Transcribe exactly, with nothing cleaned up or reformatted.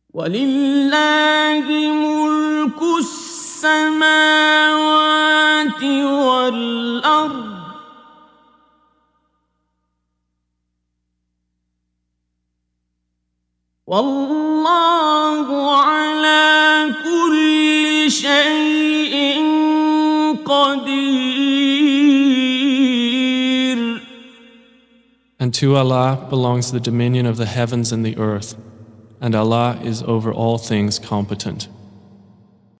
وَلِلَّهِ مُلْكُ السَّمَاوَاتِ وَالْأَرْضِ وَاللَّهُ عَلَى كُلِّ شَيْءٍ قَدِيرٌ. And to Allah belongs the dominion of the heavens and the earth, and Allah is over all things competent.